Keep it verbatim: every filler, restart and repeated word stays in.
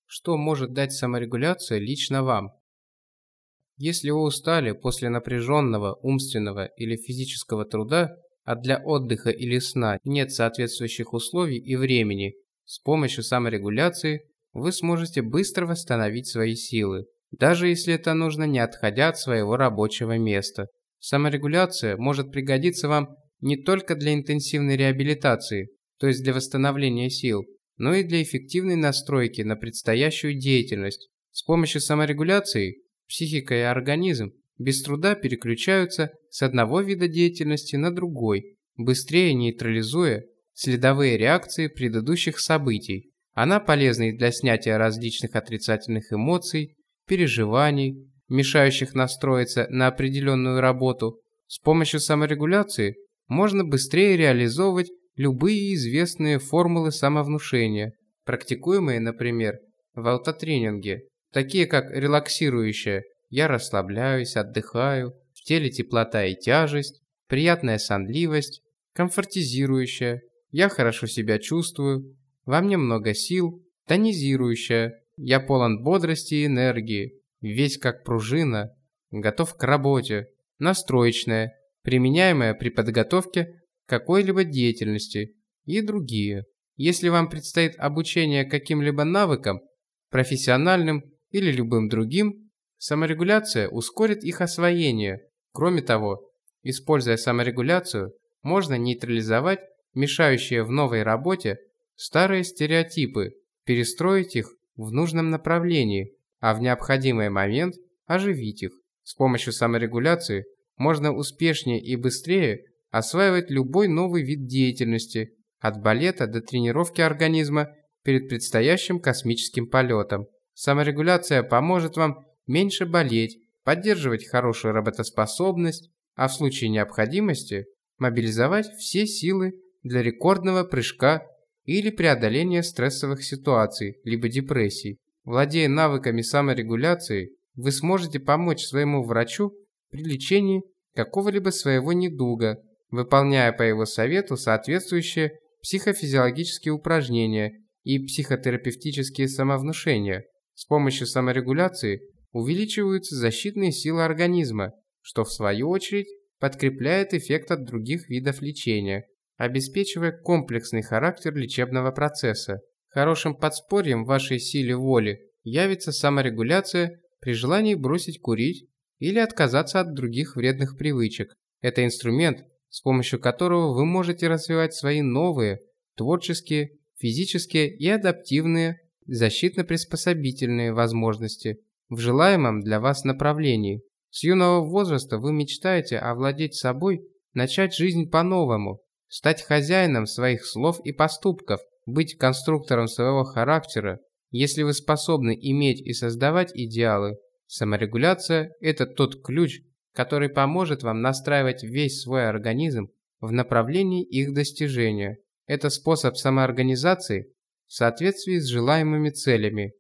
что может дать саморегуляция лично вам. Если вы устали после напряженного умственного или физического труда, а для отдыха или сна нет соответствующих условий и времени, с помощью саморегуляции вы сможете быстро восстановить свои силы, даже если это нужно не отходя от своего рабочего места. Саморегуляция может пригодиться вам не только для интенсивной реабилитации, то есть для восстановления сил, но и для эффективной настройки на предстоящую деятельность. С помощью саморегуляции психика и организм без труда переключаются с одного вида деятельности на другой, быстрее нейтрализуя следовые реакции предыдущих событий. Она полезна и для снятия различных отрицательных эмоций, переживаний, мешающих настроиться на определенную работу. С помощью саморегуляции можно быстрее реализовывать любые известные формулы самовнушения, практикуемые, например, в аутотренинге, такие как релаксирующая «я расслабляюсь, отдыхаю», «в теле теплота и тяжесть», «приятная сонливость», комфортизирующая «я хорошо себя чувствую», «во мне много сил», тонизирующая «я полон бодрости и энергии», «весь как пружина», «готов к работе», настроечная, применяемая при подготовке к какой-либо деятельности и другие. Если вам предстоит обучение каким-либо навыкам, профессиональным или любым другим, саморегуляция ускорит их освоение. Кроме того, используя саморегуляцию, можно нейтрализовать мешающие в новой работе старые стереотипы, перестроить их в нужном направлении, а в необходимый момент оживить их. С помощью саморегуляции можно успешнее и быстрее осваивать любой новый вид деятельности, от балета до тренировки организма перед предстоящим космическим полетом. Саморегуляция поможет вам меньше болеть, поддерживать хорошую работоспособность, а в случае необходимости мобилизовать все силы для рекордного прыжка или преодоления стрессовых ситуаций, либо депрессий. Владея навыками саморегуляции, вы сможете помочь своему врачу при лечении какого-либо своего недуга, выполняя по его совету соответствующие психофизиологические упражнения и психотерапевтические самовнушения. С помощью саморегуляции увеличиваются защитные силы организма, что в свою очередь подкрепляет эффект от других видов лечения, обеспечивая комплексный характер лечебного процесса. Хорошим подспорьем вашей силе воли явится саморегуляция при желании бросить курить или отказаться от других вредных привычек. Это инструмент, с помощью которого вы можете развивать свои новые, творческие, физические и адаптивные, защитно-приспособительные возможности в желаемом для вас направлении. С юного возраста вы мечтаете овладеть собой, начать жизнь по-новому, стать хозяином своих слов и поступков, быть конструктором своего характера. Если вы способны иметь и создавать идеалы, саморегуляция – это тот ключ, который поможет вам настраивать весь свой организм в направлении их достижения. Это способ самоорганизации в соответствии с желаемыми целями.